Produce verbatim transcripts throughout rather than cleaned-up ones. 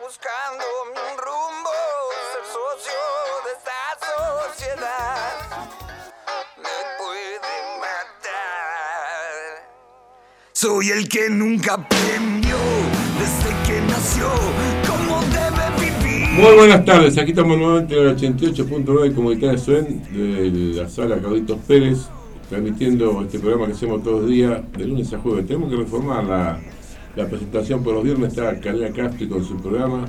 buscando un rumbo, ser socio de esta sociedad me puede matar. Soy el que nunca aprendió desde que nació cómo debe vivir. Muy buenas tardes, aquí estamos nuevamente en el ochenta y ocho punto nueve Comunitaria Suen de la sala Carlitos Pérez, transmitiendo este programa que hacemos todos los días, de lunes a jueves. Tenemos que reformar la, la presentación por los viernes. Está Karina Castri con su programa.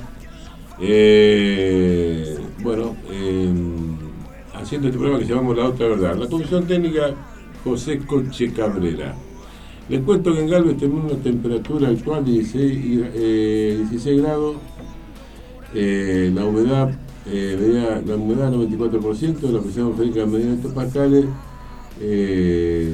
Eh, bueno, eh, haciendo este programa que llamamos La Otra Verdad. La conducción técnica, José Coche Cabrera. Les cuento que en Galvez tenemos una temperatura actual de dieciséis, eh, dieciséis grados. Eh, la humedad eh, medida, la humedad noventa y cuatro por ciento, la presión atmosférica medida en hectopascales eh,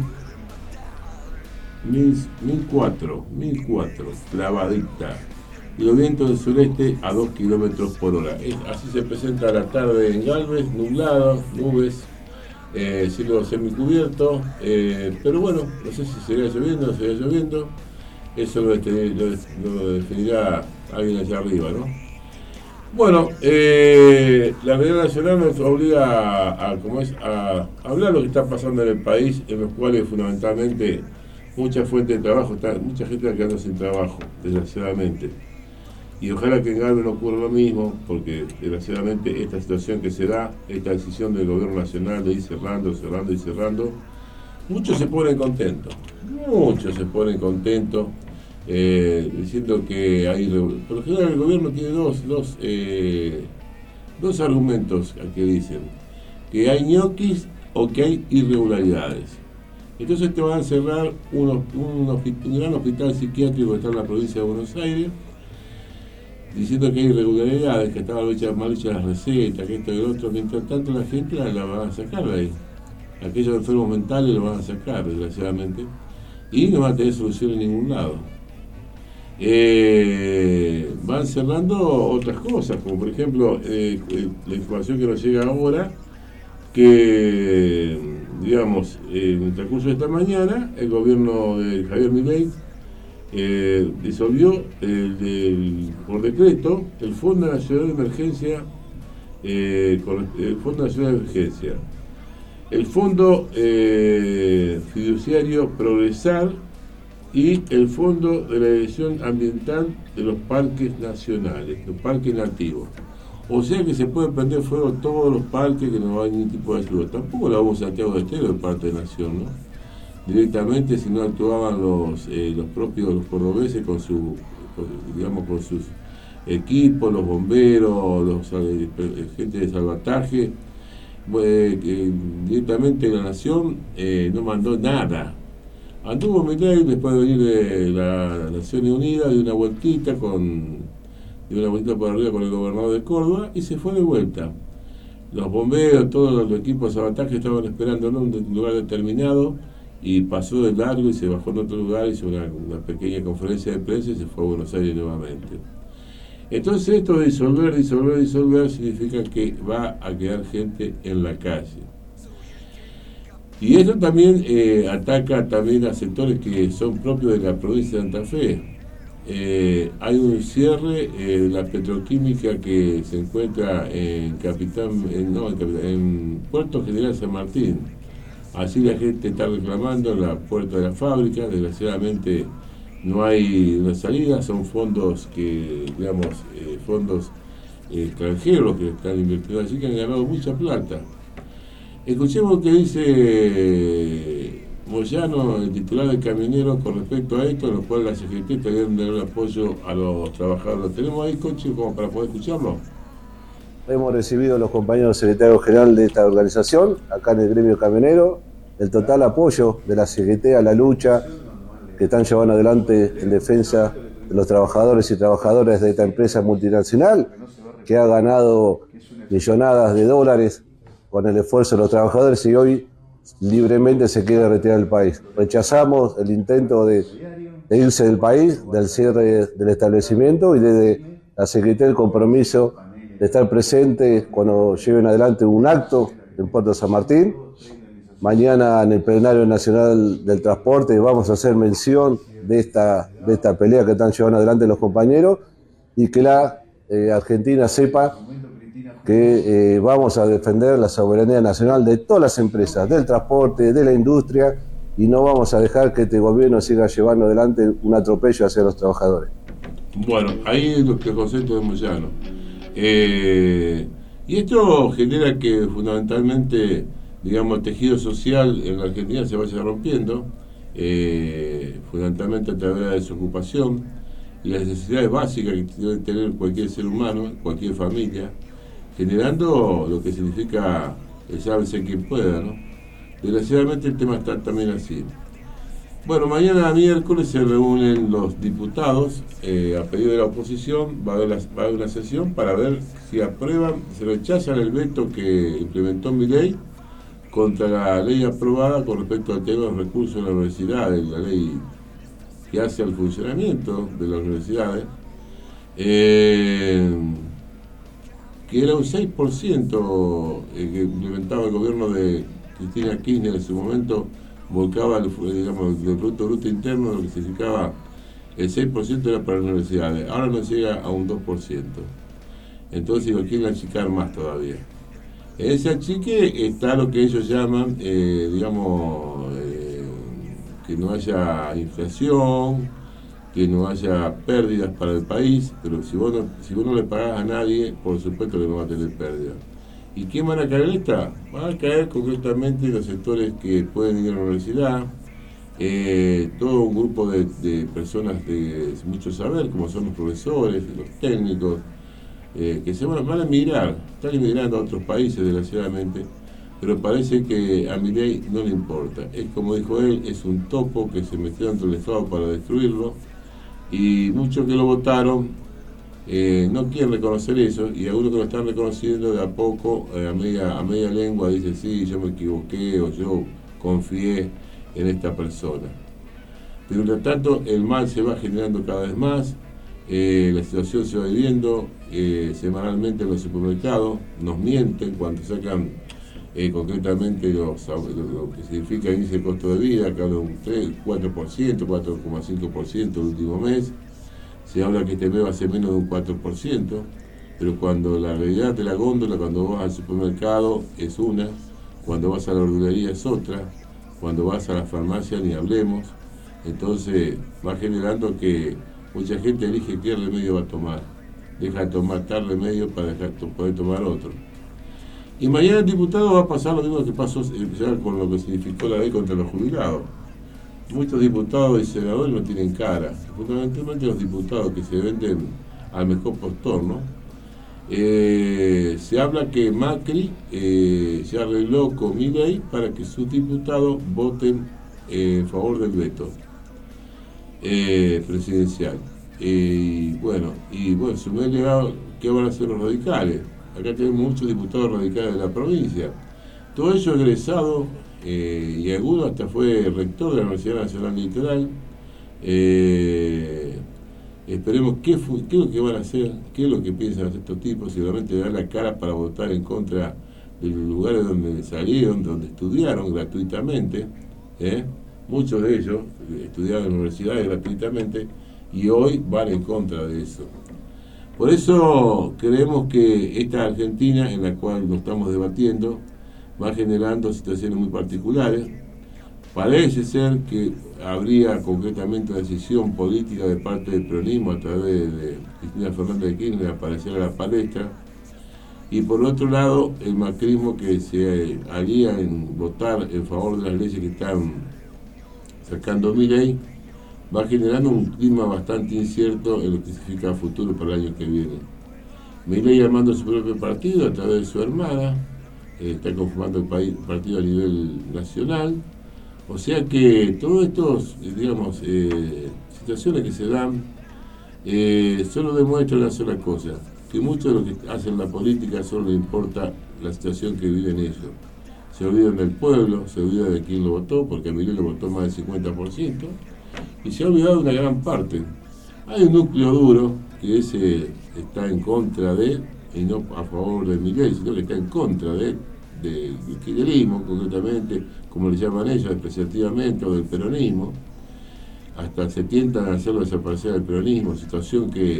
mil cuatro, clavadita, y los vientos del sureste a dos kilómetros por hora. Es, así se presenta la tarde en Galvez, nublado, nubes, eh, cielo semicubierto, eh, pero bueno, no sé si seguirá lloviendo o no seguirá lloviendo, eso lo, lo, lo definirá alguien allá arriba, ¿no? Bueno, eh, la realidad nacional nos obliga a, a, como es, a hablar lo que está pasando en el país, en los cuales fundamentalmente muchas fuentes de trabajo, está, mucha gente está quedando sin trabajo, desgraciadamente. Y ojalá que en Galvez no ocurra lo mismo, porque desgraciadamente esta situación que se da, esta decisión del gobierno nacional de ir cerrando, cerrando y cerrando, muchos se ponen contentos, muchos se ponen contentos. Eh, diciendo que hay, por lo general el gobierno tiene dos, dos, eh, dos argumentos que dicen que hay ñoquis o que hay irregularidades. Entonces te van a cerrar unos, un, un gran hospital psiquiátrico que está en la provincia de Buenos Aires, diciendo que hay irregularidades, que estaban hechas, mal hechas las recetas, que esto y lo otro. Mientras tanto la gente la, la van a sacar de ahí, aquellos enfermos mentales lo van a sacar, desgraciadamente, y no van a tener solución en ningún lado. Eh, van cerrando otras cosas, como por ejemplo eh, eh, la información que nos llega ahora, que digamos en el transcurso de esta mañana el gobierno de Javier Milei eh, disolvió el, el, por decreto el Fondo Nacional de Emergencia, eh, con, el Fondo Nacional de Emergencia, el Fondo eh, Fiduciario Progresar y el Fondo de la Dirección Ambiental de los Parques Nacionales, los parques nativos. O sea que se pueden prender fuego todos los parques, que no hay ningún tipo de ayuda. Tampoco la vamos a Santiago del Estero de parte de Nación, ¿no? Directamente, si no actuaban los eh, los propios los cordobeses con su, con, digamos, con sus equipos, los bomberos, los eh, gente de salvataje, eh, eh, directamente la Nación eh, no mandó nada. Anduvo Milei después de venir de la Naciones Unidas, de una vueltita con de una vueltita por arriba con el gobernador de Córdoba, y se fue de vuelta. Los bomberos, todos los equipos de sabotaje estaban esperando en un lugar determinado, y pasó de largo y se bajó en otro lugar, hizo una, una pequeña conferencia de prensa y se fue a Buenos Aires nuevamente. Entonces esto de disolver, disolver, disolver significa que va a quedar gente en la calle. Y esto también eh, ataca también a sectores que son propios de la provincia de Santa Fe. Eh, hay un cierre eh, de la petroquímica que se encuentra en Capitán, en, no, en, Capitán, en Puerto General San Martín. Así la gente está reclamando en la puerta de la fábrica. Desgraciadamente no hay una salida, son fondos que, digamos, eh, fondos eh, extranjeros que están invirtiendo, así que han ganado mucha plata. Escuchemos qué dice Moyano, el titular de Camioneros, con respecto a esto, en lo cual la C G T está dando un apoyo a los trabajadores. ¿Lo tenemos ahí, Conchi, como para poder escucharlo? Hemos recibido a los compañeros secretarios general de esta organización, acá en el gremio camionero, el total apoyo de la C G T a la lucha que están llevando adelante en defensa de los trabajadores y trabajadoras de esta empresa multinacional, que ha ganado millonadas de dólares con el esfuerzo de los trabajadores y hoy libremente se quiere retirar del país. Rechazamos el intento de, de irse del país, del cierre del establecimiento, y desde la C G T el compromiso de estar presente cuando lleven adelante un acto en Puerto San Martín. Mañana en el Plenario Nacional del Transporte vamos a hacer mención de esta, de esta pelea que están llevando adelante los compañeros, y que la eh, Argentina sepa que eh, vamos a defender la soberanía nacional de todas las empresas, del transporte, de la industria, y no vamos a dejar que este gobierno siga llevando adelante un atropello hacia los trabajadores. Bueno, ahí es lo que el concepto de Moyano. Eh, y esto genera que fundamentalmente, digamos, el tejido social en la Argentina se vaya rompiendo, eh, fundamentalmente a través de la desocupación y las necesidades básicas que debe tener cualquier ser humano, cualquier familia, generando lo que significa el sálvese quien pueda, ¿no? Desgraciadamente el tema está también así. Bueno, mañana miércoles se reúnen los diputados eh, a pedido de la oposición, va a, haber la, va a haber una sesión para ver si aprueban, se rechazan el veto que implementó Milei contra la ley aprobada con respecto al tema de los recursos de las universidades, la ley que hace al funcionamiento de las universidades, eh, que era un seis por ciento eh, que implementaba el gobierno de Cristina Kirchner en su momento, volcaba el, digamos, el Producto Bruto Interno, lo que significaba el seis por ciento era para las universidades, ahora no llega a un dos por ciento. Entonces lo quieren achicar más todavía. En ese achique está lo que ellos llaman, eh, digamos, eh, que no haya inflación, que no haya pérdidas para el país, pero si vos no, si vos no le pagás a nadie, por supuesto que no va a tener pérdidas. ¿Y quién van a caer esta? Van a caer concretamente los sectores que pueden ir a la universidad, eh, todo un grupo de, de personas de mucho saber, como son los profesores, los técnicos, eh, que se van, van a emigrar, están emigrando a otros países desgraciadamente, pero parece que a Milei no le importa. Es como dijo él, es un topo que se metió dentro del Estado para destruirlo, y muchos que lo votaron Eh, no quieren reconocer eso, y algunos que lo están reconociendo de a poco, eh, a, media, a media lengua, dice sí, yo me equivoqué o yo confié en esta persona. Pero mientras tanto el mal se va generando cada vez más, eh, la situación se va viviendo, eh, semanalmente en los supermercados nos mienten cuando sacan eh, concretamente los, lo que significa el índice de costo de vida, que habla de un tres, cuatro por ciento, cuatro coma cinco por ciento el último mes. Se habla que este mes va a ser menos de un cuatro por ciento, pero cuando la realidad de la góndola, cuando vas al supermercado es una, cuando vas a la verdulería es otra, cuando vas a la farmacia ni hablemos. Entonces va generando que mucha gente elige qué remedio va a tomar, deja de tomar tal remedio para dejar, poder tomar otro. Y mañana el diputado va a pasar lo mismo que pasó ya con lo que significó la ley contra los jubilados. Muchos diputados y senadores no tienen cara, fundamentalmente los diputados que se venden al mejor postor, ¿no? Eh, se habla que Macri eh, se arregló con Milei para que sus diputados voten eh, en favor del veto eh, presidencial. Eh, y bueno, y bueno, se me ha llegado, ¿qué van a hacer los radicales? Acá tenemos muchos diputados radicales de la provincia, todo ello egresado. Eh, y alguno hasta fue rector de la Universidad Nacional Litoral. Eh, esperemos qué, qué es lo que van a hacer, qué es lo que piensan hacer estos tipos, seguramente dar la cara para votar en contra de los lugares donde salieron, donde estudiaron gratuitamente, ¿eh? Muchos de ellos estudiaron en universidades gratuitamente y hoy van en contra de eso. Por eso creemos que esta Argentina en la cual nos estamos debatiendo va generando situaciones muy particulares. Parece ser que habría concretamente una decisión política de parte del peronismo a través de Cristina Fernández de Kirchner aparecer a la palestra, y por otro lado el macrismo que se haría en votar en favor de las leyes que están sacando Milei, va generando un clima bastante incierto en lo que significa futuro para el año que viene. Milei armando su propio partido a través de su hermana, está conformando el país, partido a nivel nacional, o sea que todas estas, digamos, eh, situaciones que se dan eh, solo demuestran una sola cosa, que mucho de lo que hacen la política solo le importa la situación que viven ellos. Se olvidan del pueblo, se olvidan de quién lo votó, porque a Milei lo votó más del cincuenta por ciento, y se ha olvidado de una gran parte. Hay un núcleo duro que ese está en contra de, y no a favor de Milei, sino que está en contra de, de, del kirchnerismo, concretamente, como le llaman ellos, despreciativamente, o del peronismo. Hasta se tientan a hacerlo desaparecer el peronismo, situación que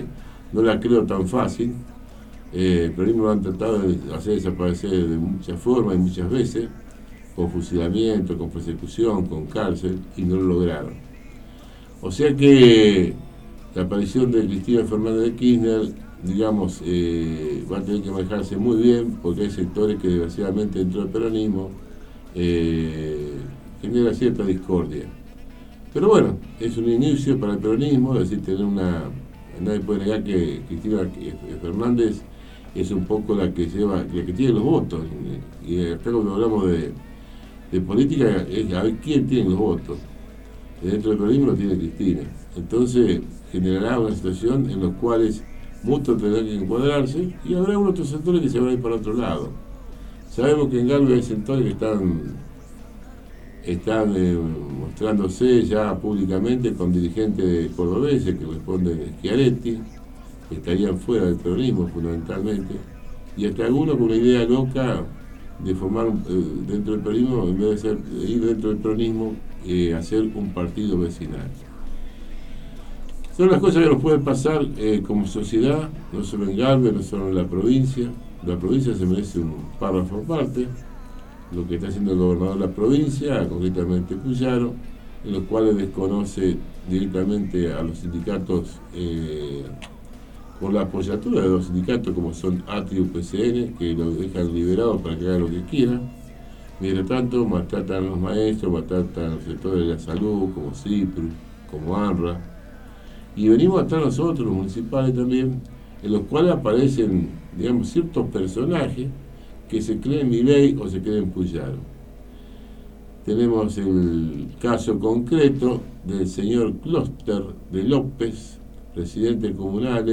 no la creo tan fácil. Eh, el peronismo lo han tratado de hacer desaparecer de muchas formas y muchas veces, con fusilamiento, con persecución, con cárcel, y no lo lograron. O sea que la aparición de Cristina Fernández de Kirchner, digamos, eh, va a tener que manejarse muy bien, porque hay sectores que desgraciadamente dentro del peronismo eh, genera cierta discordia. Pero bueno, es un inicio para el peronismo, es decir, tener una... Nadie puede negar que Cristina Fernández es un poco la que lleva, la que tiene los votos. Y acá cuando hablamos de, de política, es a ver quién tiene los votos. Dentro del peronismo lo tiene Cristina. Entonces generará una situación en la cual muchos tendrán que encuadrarse y habrá unos otros sectores que se van a ir para otro lado. Sabemos que en Galvez hay sectores que están están eh, mostrándose ya públicamente con dirigentes cordobeses que responden a Schiaretti, que estarían fuera del peronismo fundamentalmente, y hasta algunos con una idea loca de formar eh, dentro del peronismo, en vez de, ser, de ir dentro del peronismo, eh, hacer un partido vecinal. Son las cosas que nos pueden pasar eh, como sociedad, no solo en Galvez, no solo en la provincia. La provincia se merece un párrafo aparte, lo que está haciendo el gobernador de la provincia, concretamente Puyaro, en los cuales desconoce directamente a los sindicatos eh, con la apoyatura de los sindicatos como son A T I y U P C N, que lo dejan liberado para que haga lo que quiera. Mientras tanto, maltratan a los maestros, maltratan a los sectores de la salud, como CIPRU, como ANRA. Y venimos hasta nosotros, los municipales también, en los cuales aparecen, digamos, ciertos personajes que se creen Milei o se creen Puyaro. Tenemos el caso concreto del señor Clúster de López, presidente comunal,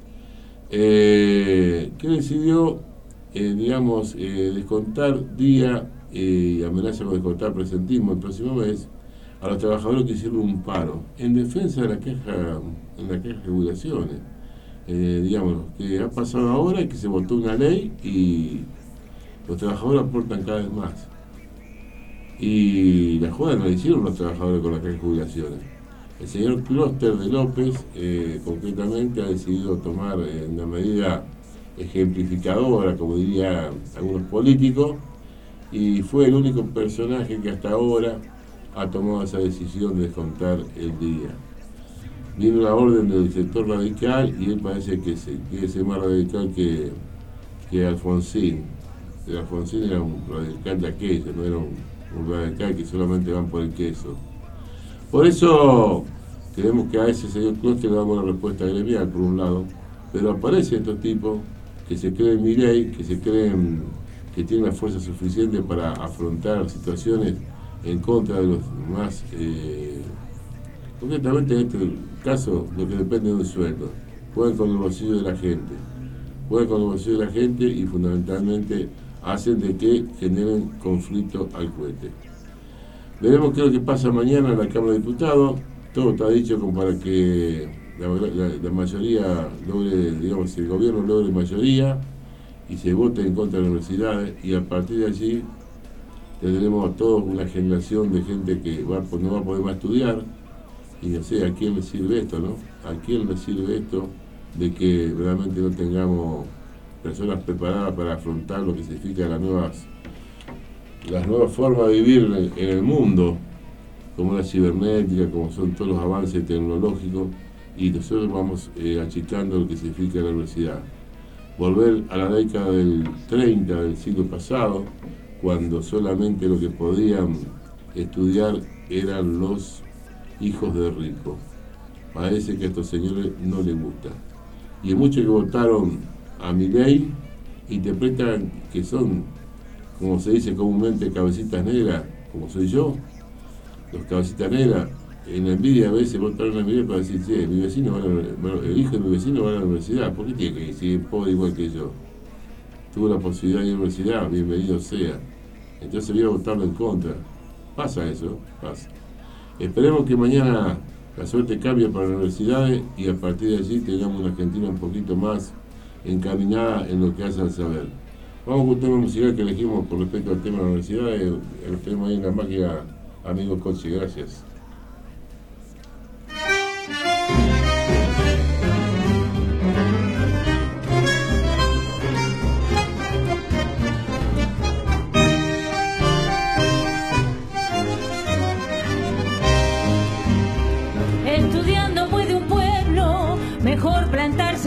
eh, que decidió, eh, digamos, eh, descontar día eh, y amenaza con descontar presentismo el próximo mes a los trabajadores que hicieron un paro en defensa de la queja, en la queja de jubilaciones. Eh, digamos, que ha pasado ahora y que se votó una ley y los trabajadores aportan cada vez más. Y la joda no la hicieron los trabajadores con las quejas de jubilaciones. El señor Clúster de López, eh, concretamente, ha decidido tomar eh, una medida ejemplificadora, como dirían algunos políticos, y fue el único personaje que hasta ahora ha tomado esa decisión de descontar el día. Viene una orden del sector radical y él parece que se quiere ser más radical que, que Alfonsín. El Alfonsín era un radical de aquello, no era un, un radical que solamente van por el queso. Por eso creemos que a ese señor Clúster le damos una respuesta gremial, por un lado, pero aparecen estos tipos que se creen Milei, que se creen que tienen la fuerza suficiente para afrontar situaciones en contra de los más, eh, concretamente en este caso, lo que depende de un sueldo. Juegan con el bolsillo de la gente, juegan con el bolsillo de la gente y fundamentalmente hacen de que generen conflicto al cohete. Veremos qué es lo que pasa mañana en la Cámara de Diputados. Todo está dicho como para que la, la, la mayoría logre, digamos, el gobierno logre mayoría y se vote en contra de las universidades, y a partir de allí tendremos a toda una generación de gente que va, no va a poder más estudiar, y no sé a quién le sirve esto, ¿no? ¿A quién le sirve esto de que realmente no tengamos personas preparadas para afrontar lo que significa las nuevas, las nuevas formas de vivir en el, en el mundo, como la cibernética, como son todos los avances tecnológicos, y nosotros vamos eh, achicando lo que significa la universidad? Volver a la década del treinta del siglo pasado, cuando solamente lo que podían estudiar eran los hijos de ricos. Parece que a estos señores no les gusta. Y hay muchos que votaron a Milei interpretan que son, como se dice comúnmente, cabecitas negras, como soy yo. Los cabecitas negras, en la envidia a veces votaron a Milei para decir, sí, mi vecino va a la, bueno, el hijo de mi vecino va a la universidad, ¿por qué tiene que ir si es pobre igual que yo? Tuvo la posibilidad de ir a la universidad, bienvenido sea. Entonces voy a votarlo en contra. Pasa eso, pasa. Esperemos que mañana la suerte cambie para las universidades y a partir de allí tengamos una Argentina un poquito más encaminada en lo que hace al saber. Vamos con un tema musical que elegimos con respecto al tema de la universidad. Eh, lo tenemos ahí en la máquina, amigo Coche, gracias. Thank you.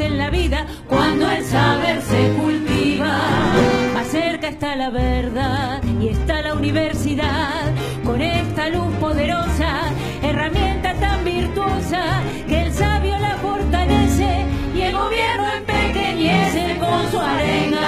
en la vida cuando el saber se cultiva. Más cerca está la verdad y está la universidad, con esta luz poderosa, herramienta tan virtuosa, que el sabio la fortalece y el gobierno empequeñece con su arena.